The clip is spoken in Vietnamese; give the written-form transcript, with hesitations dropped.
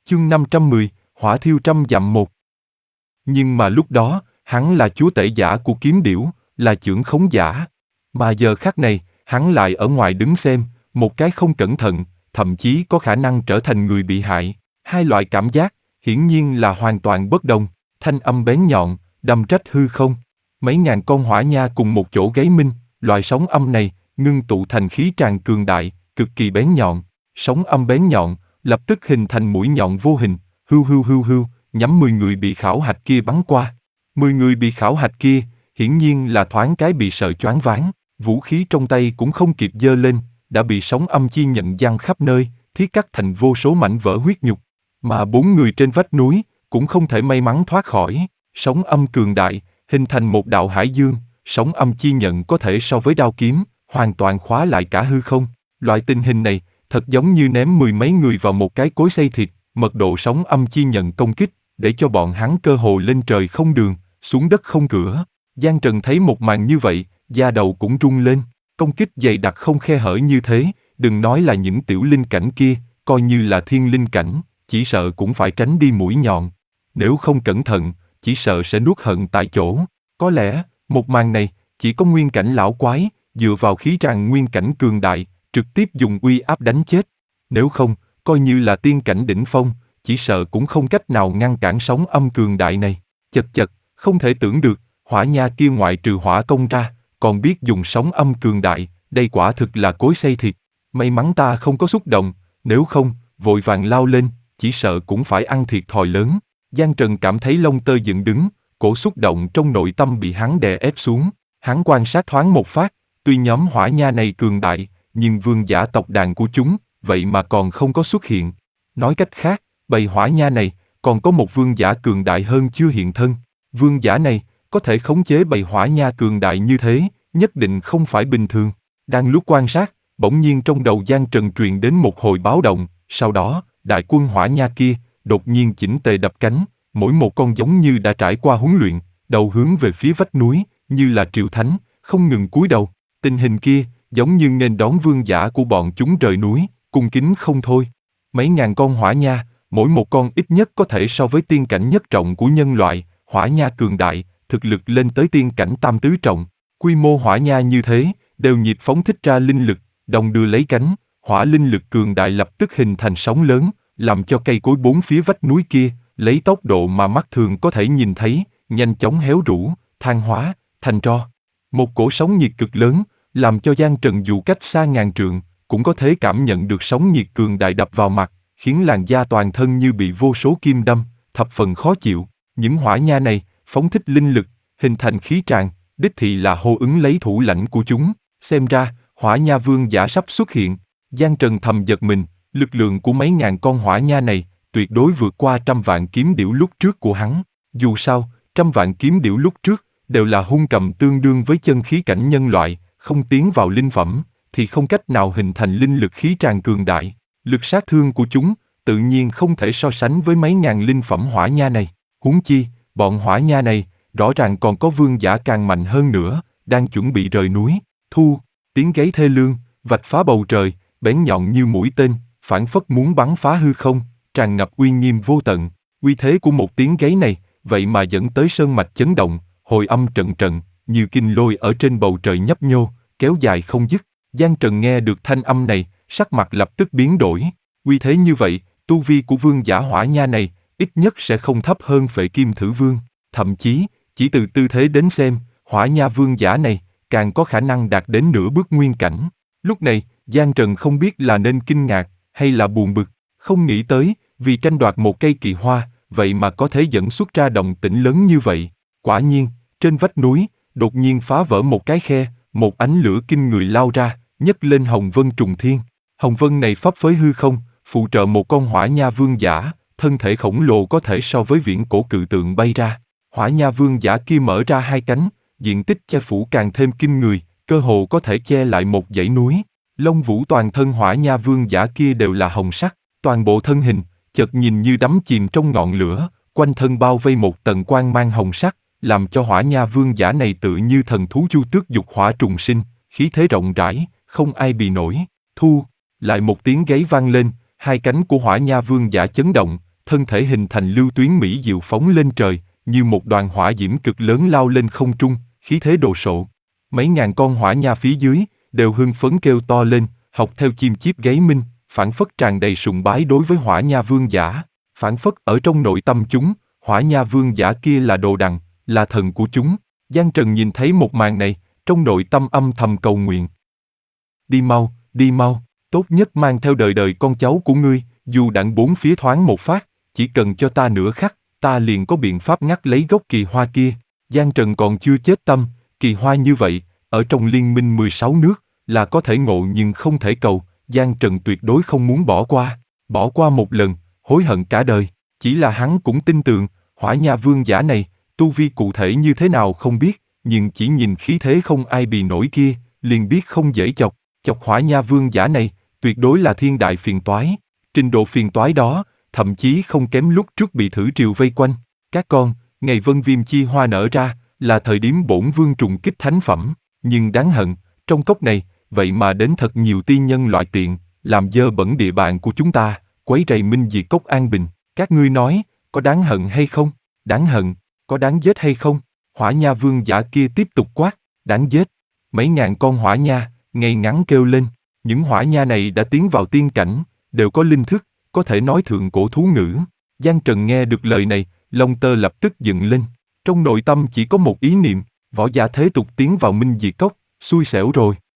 Chương 510, hỏa thiêu trăm dặm một. Nhưng mà lúc đó, hắn là chúa tể giả của kiếm điểu, là chưởng khống giả. Mà giờ khắc này, hắn lại ở ngoài đứng xem, một cái không cẩn thận, thậm chí có khả năng trở thành người bị hại. Hai loại cảm giác, hiển nhiên là hoàn toàn bất đồng. Thanh âm bén nhọn, đâm rách hư không. Mấy ngàn con hỏa nha cùng một chỗ gáy minh, loại sóng âm này, ngưng tụ thành khí tràn cường đại, cực kỳ bén nhọn. Sóng âm bén nhọn, lập tức hình thành mũi nhọn vô hình, hưu hưu hưu hưu, nhắm 10 người bị khảo hạch kia bắn qua. 10 người bị khảo hạch kia, hiển nhiên là thoáng cái bị sợ choáng váng, vũ khí trong tay cũng không kịp giơ lên, đã bị sóng âm chi nhận giăng khắp nơi, thiết cắt thành vô số mảnh vỡ huyết nhục. Mà 4 người trên vách núi, cũng không thể may mắn thoát khỏi. Sóng âm cường đại, hình thành một đạo hải dương, sóng âm chi nhận có thể so với đao kiếm, hoàn toàn khóa lại cả hư không. Loại tình hình này, thật giống như ném 10 mấy người vào một cái cối xay thịt, mật độ sóng âm chi nhận công kích, để cho bọn hắn cơ hồ lên trời không đường, xuống đất không cửa. Giang Trần thấy một màn như vậy, da đầu cũng rung lên, công kích dày đặc không khe hở như thế, đừng nói là những tiểu linh cảnh kia, coi như là thiên linh cảnh, chỉ sợ cũng phải tránh đi mũi nhọn. Nếu không cẩn thận, chỉ sợ sẽ nuốt hận tại chỗ. Có lẽ, một màn này, chỉ có nguyên cảnh lão quái, dựa vào khí tràn nguyên cảnh cường đại, trực tiếp dùng uy áp đánh chết. Nếu không, coi như là tiên cảnh đỉnh phong, chỉ sợ cũng không cách nào ngăn cản sóng âm cường đại này. Chật chật, không thể tưởng được, hỏa nha kia ngoại trừ hỏa công ra, còn biết dùng sóng âm cường đại, đây quả thực là cối xay thịt. May mắn ta không có xúc động, nếu không, vội vàng lao lên, chỉ sợ cũng phải ăn thiệt thòi lớn. Giang Trần cảm thấy lông tơ dựng đứng, cổ xúc động trong nội tâm bị hắn đè ép xuống. Hắn quan sát thoáng một phát, tuy nhóm hỏa nha này cường đại, nhưng vương giả tộc đàn của chúng, vậy mà còn không có xuất hiện. Nói cách khác, bầy hỏa nha này, còn có một vương giả cường đại hơn chưa hiện thân. Vương giả này, có thể khống chế bầy hỏa nha cường đại như thế, nhất định không phải bình thường. Đang lúc quan sát, bỗng nhiên trong đầu Giang Trần truyền đến một hồi báo động, sau đó, đại quân hỏa nha kia, đột nhiên chỉnh tề đập cánh, mỗi một con giống như đã trải qua huấn luyện, đầu hướng về phía vách núi, như là triệu thánh, không ngừng cúi đầu. Tình hình kia, giống như nghênh đón vương giả của bọn chúng rời núi, cung kính không thôi. Mấy ngàn con hỏa nha, mỗi một con ít nhất có thể so với tiên cảnh nhất trọng của nhân loại, hỏa nha cường đại, thực lực lên tới tiên cảnh tam tứ trọng. Quy mô hỏa nha như thế, đều nhịp phóng thích ra linh lực, đồng đưa lấy cánh, hỏa linh lực cường đại lập tức hình thành sóng lớn, làm cho cây cối bốn phía vách núi kia, lấy tốc độ mà mắt thường có thể nhìn thấy, nhanh chóng héo rũ, than hóa, thành tro. Một cổ sóng nhiệt cực lớn, làm cho Giang Trần dù cách xa ngàn trượng, cũng có thể cảm nhận được sóng nhiệt cường đại đập vào mặt, khiến làn da toàn thân như bị vô số kim đâm, thập phần khó chịu. Những hỏa nha này, phóng thích linh lực, hình thành khí tràn, đích thị là hô ứng lấy thủ lãnh của chúng. Xem ra, hỏa nha vương giả sắp xuất hiện. Giang Trần thầm giật mình, lực lượng của mấy ngàn con hỏa nha này, tuyệt đối vượt qua 100 vạn kiếm điểu lúc trước của hắn. Dù sao, 100 vạn kiếm điểu lúc trước, đều là hung cầm tương đương với chân khí cảnh nhân loại, không tiến vào linh phẩm, thì không cách nào hình thành linh lực khí tràn cường đại. Lực sát thương của chúng, tự nhiên không thể so sánh với mấy ngàn linh phẩm hỏa nha này. Huống chi, bọn hỏa nha này, rõ ràng còn có vương giả càng mạnh hơn nữa, đang chuẩn bị rời núi. Thu, tiếng gáy thê lương, vạch phá bầu trời, bén nhọn như mũi tên, phảng phất muốn bắn phá hư không, tràn ngập uy nghiêm vô tận. Uy thế của một tiếng gáy này, vậy mà dẫn tới sơn mạch chấn động, hồi âm trận trận, như kinh lôi ở trên bầu trời nhấp nhô, kéo dài không dứt. Giang Trần nghe được thanh âm này, sắc mặt lập tức biến đổi. Uy thế như vậy, tu vi của vương giả hỏa nha này, ít nhất sẽ không thấp hơn Phệ Kim Thử Vương. Thậm chí, chỉ từ tư thế đến xem, hỏa nha vương giả này, càng có khả năng đạt đến nửa bước nguyên cảnh. Lúc này, Giang Trần không biết là nên kinh ngạc, hay là buồn bực, không nghĩ tới, vì tranh đoạt một cây kỳ hoa, vậy mà có thể dẫn xuất ra động tĩnh lớn như vậy. Quả nhiên, trên vách núi, đột nhiên phá vỡ một cái khe, một ánh lửa kinh người lao ra, nhấc lên hồng vân trùng thiên. Hồng vân này phấp phới hư không, phụ trợ một con hỏa nha vương giả, thân thể khổng lồ có thể so với viễn cổ cự tượng bay ra. Hỏa nha vương giả kia mở ra hai cánh, diện tích che phủ càng thêm kinh người, cơ hồ có thể che lại một dãy núi. Lông vũ toàn thân hỏa nha vương giả kia đều là hồng sắc, toàn bộ thân hình, chợt nhìn như đắm chìm trong ngọn lửa, quanh thân bao vây một tầng quang mang hồng sắc, làm cho hỏa nha vương giả này tự như thần thú chu tước dục hỏa trùng sinh, khí thế rộng rãi, không ai bì nổi. Thu, lại một tiếng gáy vang lên, hai cánh của hỏa nha vương giả chấn động, thân thể hình thành lưu tuyến mỹ diệu phóng lên trời, như một đoàn hỏa diễm cực lớn lao lên không trung, khí thế đồ sộ. Mấy ngàn con hỏa nha phía dưới đều hưng phấn kêu to lên, học theo chim chíp gáy minh, phảng phất tràn đầy sùng bái đối với hỏa nha vương giả. Phảng phất ở trong nội tâm chúng, hỏa nha vương giả kia là đồ đằng, là thần của chúng. Giang Trần nhìn thấy một màn này, trong nội tâm âm thầm cầu nguyện. Đi mau, tốt nhất mang theo đời đời con cháu của ngươi, dù đặng bốn phía thoáng một phát, chỉ cần cho ta nửa khắc, ta liền có biện pháp ngắt lấy gốc kỳ hoa kia. Giang Trần còn chưa chết tâm, kỳ hoa như vậy, ở trong liên minh 16 nước, là có thể ngộ nhưng không thể cầu, Giang Trần tuyệt đối không muốn bỏ qua một lần, hối hận cả đời. Chỉ là hắn cũng tin tưởng, hỏa nha vương giả này, tu vi cụ thể như thế nào không biết, nhưng chỉ nhìn khí thế không ai bì nổi kia, liền biết không dễ chọc hỏa nha vương giả này, tuyệt đối là thiên đại phiền toái. Trình độ phiền toái đó, thậm chí không kém lúc trước bị thử triều vây quanh. Các con, ngày vân viêm chi hoa nở ra, là thời điểm bổn vương trùng kích thánh phẩm, nhưng đáng hận, trong cốc này, vậy mà đến thật nhiều tiên nhân loại tiện, làm dơ bẩn địa bàn của chúng ta, quấy rầy minh diệt cốc an bình. Các ngươi nói, có đáng hận hay không? Đáng hận, có đáng giết hay không? Hỏa nha vương giả kia tiếp tục quát, đáng giết. Mấy ngàn con hỏa nha, ngay ngắn kêu lên, những hỏa nha này đã tiến vào tiên cảnh, đều có linh thức, có thể nói thượng cổ thú ngữ. Giang Trần nghe được lời này, lông tơ lập tức dựng lên, trong nội tâm chỉ có một ý niệm, võ giả thế tục tiến vào minh diệt cốc, xui xẻo rồi.